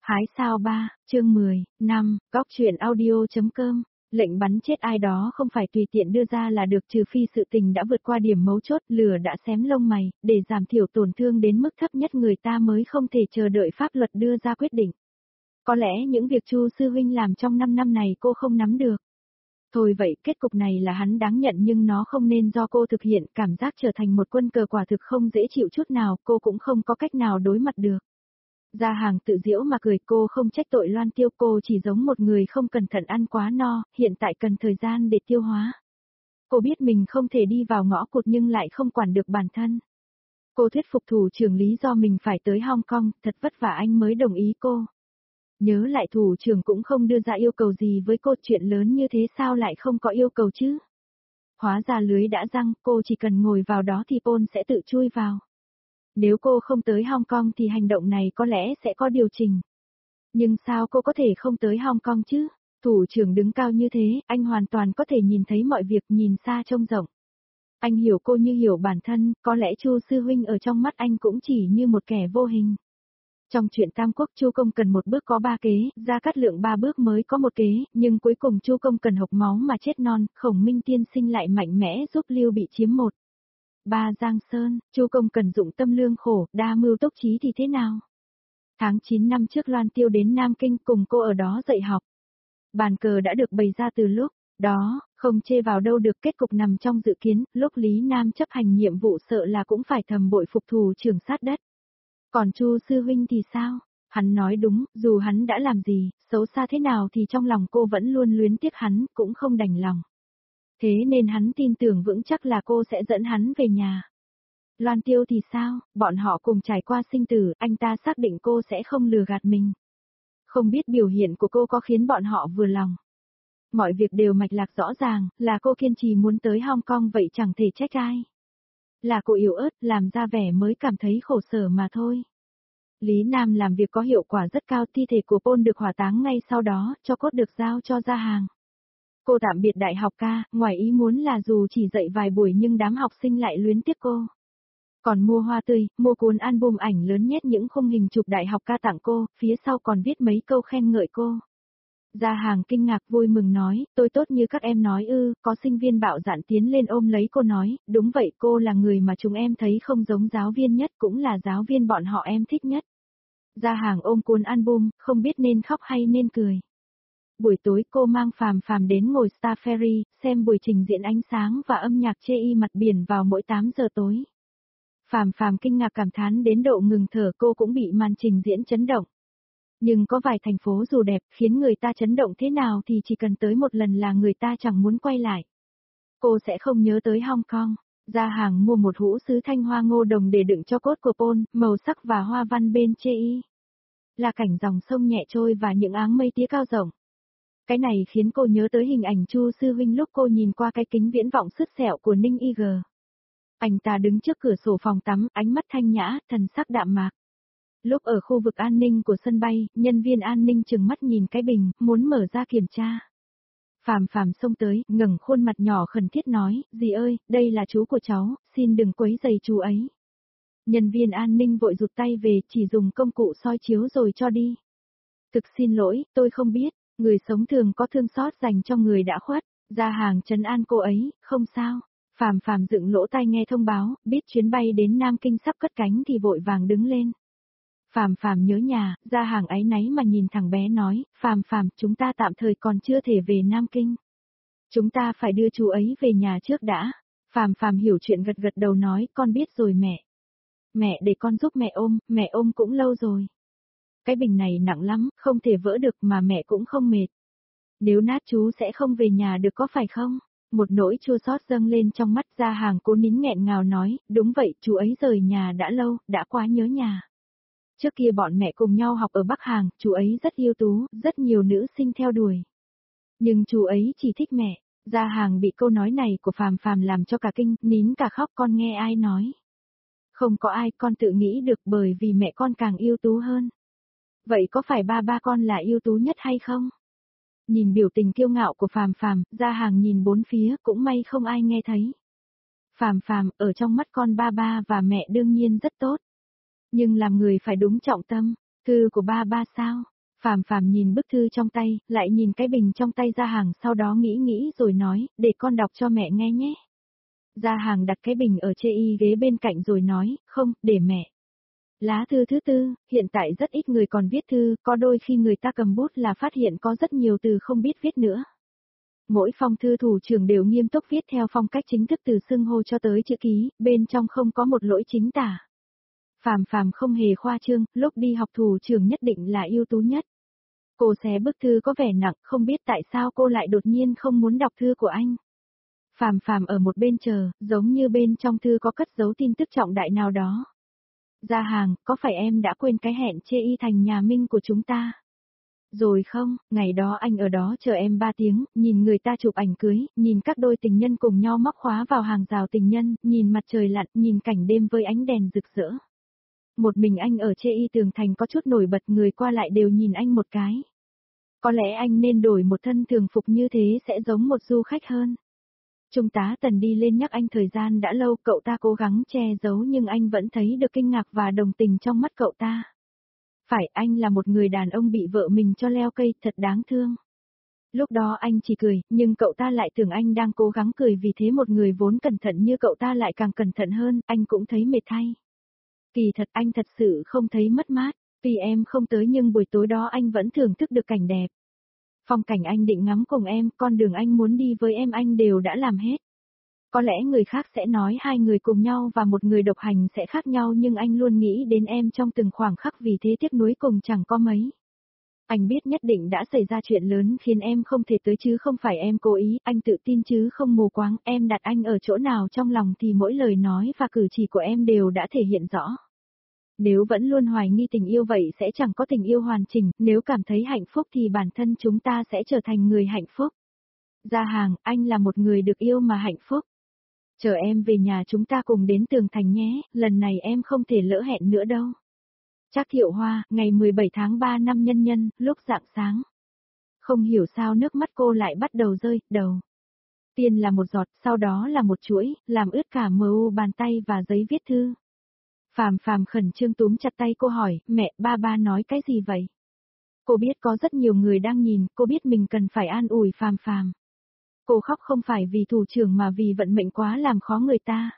Hái sao 3, chương 10, 5, góc truyện audio.com, lệnh bắn chết ai đó không phải tùy tiện đưa ra là được, trừ phi sự tình đã vượt qua điểm mấu chốt, lửa đã xém lông mày, để giảm thiểu tổn thương đến mức thấp nhất người ta mới không thể chờ đợi pháp luật đưa ra quyết định. Có lẽ những việc Chu sư huynh làm trong 5 năm này cô không nắm được. Thôi vậy, kết cục này là hắn đáng nhận nhưng nó không nên do cô thực hiện, cảm giác trở thành một quân cờ quả thực không dễ chịu chút nào, cô cũng không có cách nào đối mặt được. Gia Hàng tự giễu mà cười, cô không trách tội Loan Tiêu, cô chỉ giống một người không cẩn thận ăn quá no, hiện tại cần thời gian để tiêu hóa. Cô biết mình không thể đi vào ngõ cụt nhưng lại không quản được bản thân. Cô thuyết phục thủ trưởng lý do mình phải tới Hong Kong, thật vất vả anh mới đồng ý cô. Nhớ lại thủ trưởng cũng không đưa ra yêu cầu gì với cô, chuyện lớn như thế sao lại không có yêu cầu chứ. Hóa ra lưới đã giăng, cô chỉ cần ngồi vào đó thì Paul sẽ tự chui vào. Nếu cô không tới Hong Kong thì hành động này có lẽ sẽ có điều chỉnh. Nhưng sao cô có thể không tới Hong Kong chứ? Thủ trưởng đứng cao như thế, anh hoàn toàn có thể nhìn thấy mọi việc, nhìn xa trông rộng. Anh hiểu cô như hiểu bản thân, có lẽ Chu sư huynh ở trong mắt anh cũng chỉ như một kẻ vô hình. Trong chuyện Tam Quốc, Chu Công Cần một bước có 3 kế, Gia Cát Lượng 3 bước mới có 1 kế, nhưng cuối cùng Chu Công Cần hộc máu mà chết non, Khổng Minh tiên sinh lại mạnh mẽ giúp Lưu Bị chiếm 1/3 Giang Sơn. Chu Công Cần dụng tâm lương khổ, đa mưu túc trí thì thế nào? Tháng 9 năm trước Loan Tiêu đến Nam Kinh cùng cô ở đó dạy học. Bàn cờ đã được bày ra từ lúc đó, không chê vào đâu được, kết cục nằm trong dự kiến, lúc Lý Nam chấp hành nhiệm vụ sợ là cũng phải thầm bội phục thủ trưởng sát đất. Còn Chu sư huynh thì sao? Hắn nói đúng, dù hắn đã làm gì, xấu xa thế nào thì trong lòng cô vẫn luôn luyến tiếc hắn, cũng không đành lòng. Thế nên hắn tin tưởng vững chắc là cô sẽ dẫn hắn về nhà. Loan Tiêu thì sao, bọn họ cùng trải qua sinh tử, anh ta xác định cô sẽ không lừa gạt mình. Không biết biểu hiện của cô có khiến bọn họ vừa lòng. Mọi việc đều mạch lạc rõ ràng, là cô kiên trì muốn tới Hong Kong vậy chẳng thể trách ai. Là cô yếu ớt, làm ra vẻ mới cảm thấy khổ sở mà thôi. Lý Nam làm việc có hiệu quả rất cao, thi thể của Paul được hỏa táng ngay sau đó, cho cốt được giao cho Gia Hàng. Cô tạm biệt đại học ca, ngoài ý muốn là dù chỉ dạy vài buổi nhưng đám học sinh lại luyến tiếc cô. Còn mua hoa tươi, mua cuốn album ảnh lớn nhét những khung hình chụp đại học ca tặng cô, phía sau còn viết mấy câu khen ngợi cô. Gia Hàng kinh ngạc vui mừng nói, tôi tốt như các em nói ư, có sinh viên bạo dạn tiến lên ôm lấy cô nói, đúng vậy, cô là người mà chúng em thấy không giống giáo viên nhất, cũng là giáo viên bọn họ em thích nhất. Gia Hàng ôm cuốn album, không biết nên khóc hay nên cười. Buổi tối cô mang Phàm Phàm đến ngồi Star Ferry, xem buổi trình diễn ánh sáng và âm nhạc chê y mặt biển vào mỗi 8 giờ tối. Phàm Phàm kinh ngạc cảm thán đến độ ngừng thở, cô cũng bị màn trình diễn chấn động. Nhưng có vài thành phố dù đẹp, khiến người ta chấn động thế nào thì chỉ cần tới một lần là người ta chẳng muốn quay lại. Cô sẽ không nhớ tới Hong Kong. Gia Hàng mua một hũ sứ thanh hoa ngô đồng để đựng cho cốt của Paul, màu sắc và hoa văn bên chê y. Là cảnh dòng sông nhẹ trôi và những áng mây tía cao rộng. Cái này khiến cô nhớ tới hình ảnh Chu sư huynh lúc cô nhìn qua cái kính viễn vọng sứt sẹo của Ninh Y G. Anh ta đứng trước cửa sổ phòng tắm, ánh mắt thanh nhã, thần sắc đạm mạc. Lúc ở khu vực an ninh của sân bay, nhân viên an ninh trừng mắt nhìn cái bình, muốn mở ra kiểm tra. Phàm Phàm xông tới, ngẩng khuôn mặt nhỏ khẩn thiết nói, dì ơi, đây là chú của cháu, xin đừng quấy rầy chú ấy. Nhân viên an ninh vội rụt tay về, chỉ dùng công cụ soi chiếu rồi cho đi. Thực xin lỗi, tôi không biết, người sống thường có thương xót dành cho người đã khuất. Gia Hàng trấn an cô ấy, không sao. Phàm Phàm dựng lỗ tai nghe thông báo, biết chuyến bay đến Nam Kinh sắp cất cánh thì vội vàng đứng lên. Phàm Phàm nhớ nhà, Gia Hàng áy náy mà nhìn thằng bé nói, Phàm Phàm, chúng ta tạm thời còn chưa thể về Nam Kinh. Chúng ta phải đưa chú ấy về nhà trước đã. Phàm Phàm hiểu chuyện gật gật đầu nói, con biết rồi mẹ. Mẹ để con giúp mẹ ôm cũng lâu rồi. Cái bình này nặng lắm, không thể vỡ được mà mẹ cũng không mệt. Nếu nát chú sẽ không về nhà được có phải không? Một nỗi chua xót dâng lên trong mắt. Gia Hàng cố nín nghẹn ngào nói, đúng vậy, chú ấy rời nhà đã lâu, đã quá nhớ nhà. Trước kia bọn mẹ cùng nhau học ở Bắc Hàng, chú ấy rất ưu tú, rất nhiều nữ sinh theo đuổi. Nhưng chú ấy chỉ thích mẹ. Gia Hàng bị câu nói này của Phàm Phàm làm cho cả kinh, nín cả khóc, con nghe ai nói. Không có ai, con tự nghĩ được, bởi vì mẹ con càng ưu tú hơn. Vậy có phải ba con là ưu tú nhất hay không? Nhìn biểu tình kiêu ngạo của Phàm Phàm, Gia Hàng nhìn bốn phía, cũng may không ai nghe thấy. Phàm Phàm, ở trong mắt con ba và mẹ đương nhiên rất tốt. Nhưng làm người phải đúng trọng tâm, thư của ba sao? Phàm Phàm nhìn bức thư trong tay, lại nhìn cái bình trong tay Gia Hàng, sau đó nghĩ rồi nói, để con đọc cho mẹ nghe nhé. Gia Hàng đặt cái bình ở chê y ghế bên cạnh rồi nói, không, để mẹ. Lá thư thứ tư, hiện tại rất ít người còn viết thư, có đôi khi người ta cầm bút là phát hiện có rất nhiều từ không biết viết nữa. Mỗi phong thư thủ trưởng đều nghiêm túc viết theo phong cách chính thức từ xưng hô cho tới chữ ký, bên trong không có một lỗi chính tả. Phàm Phàm không hề khoa trương, lúc đi học thủ trưởng nhất định là ưu tú nhất. Cô xé bức thư có vẻ nặng, không biết tại sao cô lại đột nhiên không muốn đọc thư của anh. Phàm Phàm ở một bên chờ, giống như bên trong thư có cất giấu tin tức trọng đại nào đó. Gia Hàng, có phải em đã quên cái hẹn chê y thành nhà Minh của chúng ta? Rồi không, ngày đó anh ở đó chờ em 3 tiếng, nhìn người ta chụp ảnh cưới, nhìn các đôi tình nhân cùng nhau móc khóa vào hàng rào tình nhân, nhìn mặt trời lặn, nhìn cảnh đêm với ánh đèn rực rỡ. Một mình anh ở chê y tường thành có chút nổi bật, người qua lại đều nhìn anh một cái. Có lẽ anh nên đổi một thân thường phục như thế sẽ giống một du khách hơn. Trung tá Tần đi lên nhắc anh thời gian đã lâu, cậu ta cố gắng che giấu nhưng anh vẫn thấy được kinh ngạc và đồng tình trong mắt cậu ta. Phải, anh là một người đàn ông bị vợ mình cho leo cây, thật đáng thương. Lúc đó anh chỉ cười, nhưng cậu ta lại tưởng anh đang cố gắng cười, vì thế một người vốn cẩn thận như cậu ta lại càng cẩn thận hơn, anh cũng thấy mệt thay. Kỳ thật anh thật sự không thấy mất mát, vì em không tới nhưng buổi tối đó anh vẫn thưởng thức được cảnh đẹp. Phong cảnh anh định ngắm cùng em, con đường anh muốn đi với em anh đều đã làm hết. Có lẽ người khác sẽ nói hai người cùng nhau và một người độc hành sẽ khác nhau, nhưng anh luôn nghĩ đến em trong từng khoảng khắc, vì thế tiếc nuối cùng chẳng có mấy. Anh biết nhất định đã xảy ra chuyện lớn khiến em không thể tới chứ không phải em cố ý, anh tự tin chứ không mù quáng, em đặt anh ở chỗ nào trong lòng thì mỗi lời nói và cử chỉ của em đều đã thể hiện rõ. Nếu vẫn luôn hoài nghi tình yêu vậy sẽ chẳng có tình yêu hoàn chỉnh, nếu cảm thấy hạnh phúc thì bản thân chúng ta sẽ trở thành người hạnh phúc. Gia Hàng, anh là một người được yêu mà hạnh phúc. Chờ em về nhà chúng ta cùng đến tường thành nhé, lần này em không thể lỡ hẹn nữa đâu. Trác Thiệu Hoa, ngày 17 tháng 3 năm Nhân Nhân, lúc rạng sáng. Không hiểu sao nước mắt cô lại bắt đầu rơi, đầu. Tiên là một giọt, sau đó là một chuỗi, làm ướt cả mu bàn tay và giấy viết thư. Phàm Phàm khẩn trương túm chặt tay cô hỏi, mẹ, ba nói cái gì vậy? Cô biết có rất nhiều người đang nhìn, cô biết mình cần phải an ủi Phàm Phàm. Cô khóc không phải vì thủ trưởng mà vì vận mệnh quá làm khó người ta.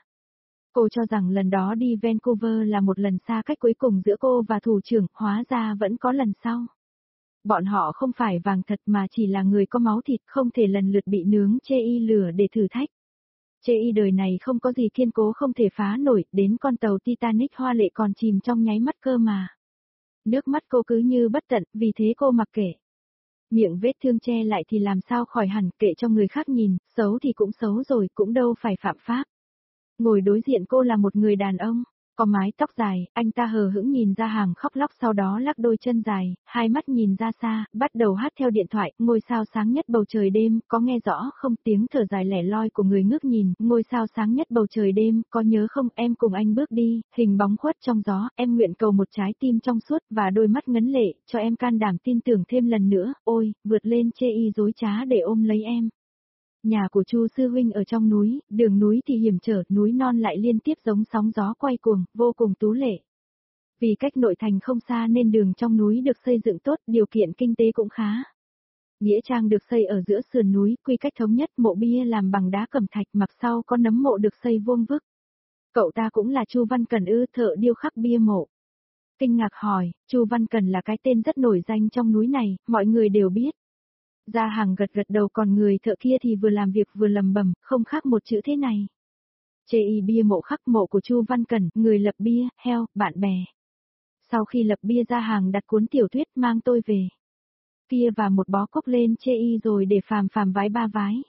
Cô cho rằng lần đó đi Vancouver là một lần xa cách cuối cùng giữa cô và thủ trưởng, hóa ra vẫn có lần sau. Bọn họ không phải vàng thật mà chỉ là người có máu thịt, không thể lần lượt bị nướng chê y lửa để thử thách. Chê y đời này không có gì kiên cố không thể phá nổi, đến con tàu Titanic hoa lệ còn chìm trong nháy mắt cơ mà. Nước mắt cô cứ như bất tận, vì thế cô mặc kệ. Miệng vết thương che lại thì làm sao khỏi hẳn, kệ cho người khác nhìn, xấu thì cũng xấu rồi, cũng đâu phải phạm pháp. Ngồi đối diện cô là một người đàn ông, có mái tóc dài, anh ta hờ hững nhìn Gia Hàng khóc lóc, sau đó lắc đôi chân dài, hai mắt nhìn ra xa, bắt đầu hát theo điện thoại, ngôi sao sáng nhất bầu trời đêm, có nghe rõ không, tiếng thở dài lẻ loi của người ngước nhìn, ngôi sao sáng nhất bầu trời đêm, có nhớ không, em cùng anh bước đi, hình bóng khuất trong gió, em nguyện cầu một trái tim trong suốt và đôi mắt ngấn lệ, cho em can đảm tin tưởng thêm lần nữa, ôi, vượt lên chê y dối trá để ôm lấy em. Nhà của Chu sư huynh ở trong núi, đường núi thì hiểm trở, núi non lại liên tiếp giống sóng gió quay cuồng, vô cùng tú lệ. Vì cách nội thành không xa nên đường trong núi được xây dựng tốt, điều kiện kinh tế cũng khá. Nghĩa trang được xây ở giữa sườn núi, quy cách thống nhất, mộ bia làm bằng đá cẩm thạch, mặt sau có nấm mộ được xây vuông vức. Cậu ta cũng là Chu Văn Cần ư, thợ điêu khắc bia mộ. Kinh ngạc hỏi, Chu Văn Cần là cái tên rất nổi danh trong núi này, mọi người đều biết. Gia Hàng gật đầu, còn người thợ kia thì vừa làm việc vừa lầm bầm, không khác một chữ thế này. Chê y bia mộ khắc mộ của Chu Văn Cẩn, người lập bia, heo, bạn bè. Sau khi lập bia Gia Hàng đặt cuốn tiểu thuyết Mang tôi về. Kia và một bó cốc lên chê y rồi để Phàm Phàm vái 3 vái.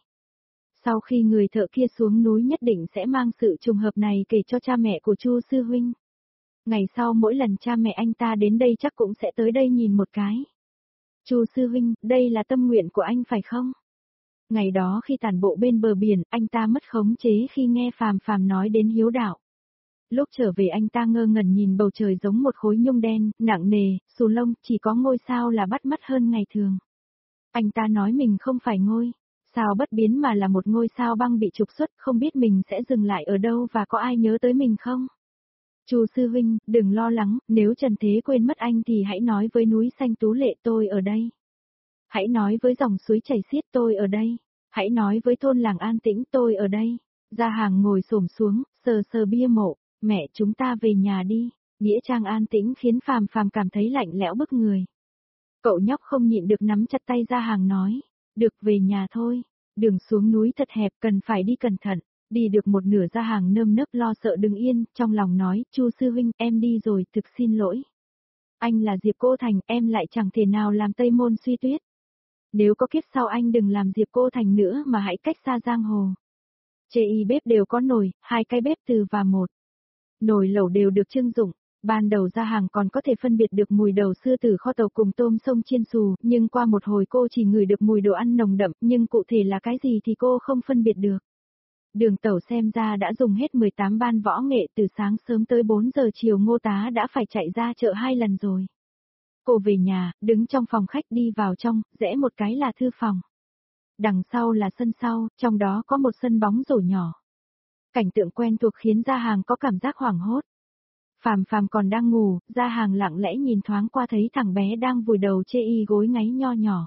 Sau khi người thợ kia xuống núi nhất định sẽ mang sự trùng hợp này kể cho cha mẹ của Chu sư huynh. Ngày sau mỗi lần cha mẹ anh ta đến đây chắc cũng sẽ tới đây nhìn một cái. Chu sư huynh, đây là tâm nguyện của anh phải không? Ngày đó khi tản bộ bên bờ biển, anh ta mất khống chế khi nghe Phàm Phàm nói đến hiếu đạo. Lúc trở về anh ta ngơ ngẩn nhìn bầu trời giống một khối nhung đen, nặng nề, xù lông, chỉ có ngôi sao là bắt mắt hơn ngày thường. Anh ta nói mình không phải ngôi sao bất biến mà là một ngôi sao băng bị trục xuất, không biết mình sẽ dừng lại ở đâu và có ai nhớ tới mình không? Chu sư huynh, đừng lo lắng, nếu Trần Thế quên mất anh thì hãy nói với núi xanh tú lệ tôi ở đây. Hãy nói với dòng suối chảy xiết tôi ở đây. Hãy nói với thôn làng an tĩnh tôi ở đây. Gia Hàng ngồi xổm xuống, sờ sờ bia mộ, mẹ chúng ta về nhà đi. Nghĩa trang an tĩnh khiến Phàm Phàm cảm thấy lạnh lẽo bức người. Cậu nhóc không nhịn được nắm chặt tay Gia Hàng nói, được về nhà thôi, đường xuống núi thật hẹp cần phải đi cẩn thận. Đi được một nửa Gia Hàng nơm nớp lo sợ đứng yên, trong lòng nói, Chu sư huynh, em đi rồi, thực xin lỗi. Anh là Diệp Cô Thành, em lại chẳng thể nào làm Tây Môn Suy Tuyết. Nếu có kiếp sau anh đừng làm Diệp Cô Thành nữa mà hãy cách xa giang hồ. Chê y bếp đều có nồi, 2 cái bếp từ và 1 nồi lẩu đều được trưng dụng. Ban đầu Gia Hàng còn có thể phân biệt được mùi đầu sư tử kho tàu cùng tôm sông chiên xù, nhưng qua một hồi cô chỉ ngửi được mùi đồ ăn nồng đậm, nhưng cụ thể là cái gì thì cô không phân biệt được. Đường Tẩu xem ra đã dùng hết 18 ban võ nghệ từ sáng sớm tới 4 giờ chiều, Ngô Tá đã phải chạy ra chợ 2 lần rồi. Cô về nhà, đứng trong phòng khách đi vào trong, rẽ một cái là thư phòng. Đằng sau là sân sau, trong đó có một sân bóng rổ nhỏ. Cảnh tượng quen thuộc khiến Gia Hàng có cảm giác hoảng hốt. Phàm Phàm còn đang ngủ, Gia Hàng lặng lẽ nhìn thoáng qua thấy thằng bé đang vùi đầu chê y gối ngáy nho nhỏ.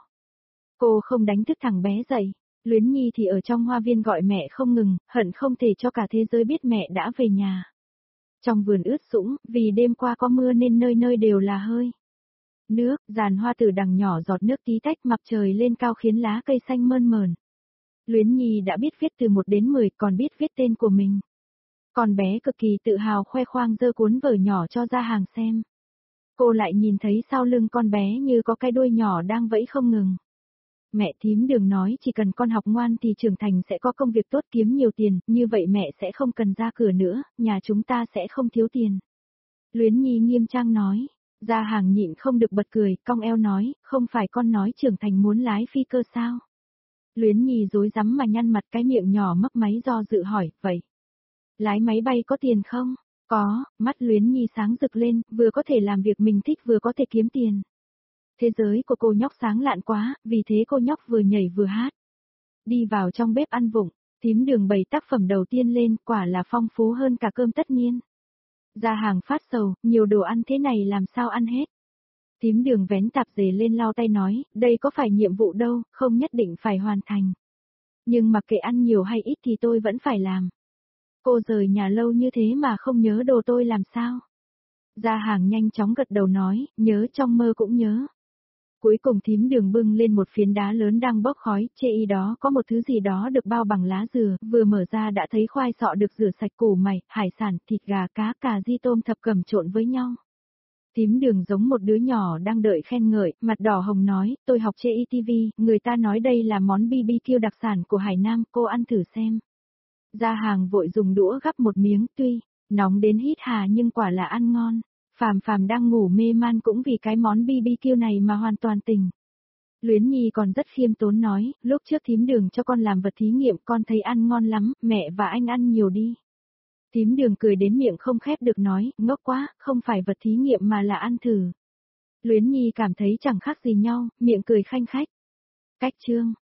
Cô không đánh thức thằng bé dậy. Luyến Nhi thì ở trong hoa viên gọi mẹ không ngừng, hận không thể cho cả thế giới biết mẹ đã về nhà. Trong vườn ướt sũng, vì đêm qua có mưa nên nơi nơi đều là hơi nước, giàn hoa từ đằng nhỏ giọt nước tí tách, mặt trời lên cao khiến lá cây xanh mơn mởn. Luyến Nhi đã biết viết từ 1 đến 10, còn biết viết tên của mình. Con bé cực kỳ tự hào khoe khoang giơ cuốn vở nhỏ cho Gia Hàng xem. Cô lại nhìn thấy sau lưng con bé như có cái đuôi nhỏ đang vẫy không ngừng. Mẹ thím Đường nói chỉ cần con học ngoan thì trưởng thành sẽ có công việc tốt, kiếm nhiều tiền, như vậy mẹ sẽ không cần ra cửa nữa, nhà chúng ta sẽ không thiếu tiền. Luyến Nhi nghiêm trang nói. Gia Hàng nhịn không được bật cười, cong eo nói, không phải con nói trưởng thành muốn lái phi cơ sao? Luyến Nhi rối rắm mà nhăn mặt, cái miệng nhỏ mấp máy do dự hỏi, vậy lái máy bay có tiền không? Có, mắt Luyến Nhi sáng rực lên, vừa có thể làm việc mình thích vừa có thể kiếm tiền. Thế giới của cô nhóc sáng lạn quá, vì thế cô nhóc vừa nhảy vừa hát. Đi vào trong bếp ăn vụng, thím Đường bày tác phẩm đầu tiên lên, quả là phong phú hơn cả cơm tất niên. Gia Hàng phát sầu, nhiều đồ ăn thế này làm sao ăn hết. Thím Đường vén tạp dề lên lau tay nói, đây có phải nhiệm vụ đâu, không nhất định phải hoàn thành. Nhưng mặc kệ ăn nhiều hay ít thì tôi vẫn phải làm. Cô rời nhà lâu như thế mà không nhớ đồ tôi làm sao? Gia Hàng nhanh chóng gật đầu nói, nhớ, trong mơ cũng nhớ. Cuối cùng thím Đường bưng lên một phiến đá lớn đang bốc khói, chê y đó có một thứ gì đó được bao bằng lá dừa, vừa mở ra đã thấy khoai sọ được rửa sạch, củ mày, hải sản, thịt gà, cá, cà ri, tôm thập cẩm trộn với nhau. Thím Đường giống một đứa nhỏ đang đợi khen ngợi, mặt đỏ hồng nói, tôi học chê y TV, người ta nói đây là món BBQ đặc sản của Hải Nam, cô ăn thử xem. Gia Hàng vội dùng đũa gắp một miếng, tuy nóng đến hít hà nhưng quả là ăn ngon. Phàm Phàm đang ngủ mê man cũng vì cái món BBQ này mà hoàn toàn tỉnh. Luyến Nhi còn rất khiêm tốn nói, lúc trước thím Đường cho con làm vật thí nghiệm, con thấy ăn ngon lắm, mẹ và anh ăn nhiều đi. Thím Đường cười đến miệng không khép được nói, ngốc quá, không phải vật thí nghiệm mà là ăn thử. Luyến Nhi cảm thấy chẳng khác gì nhau, miệng cười khanh khách. Cách chương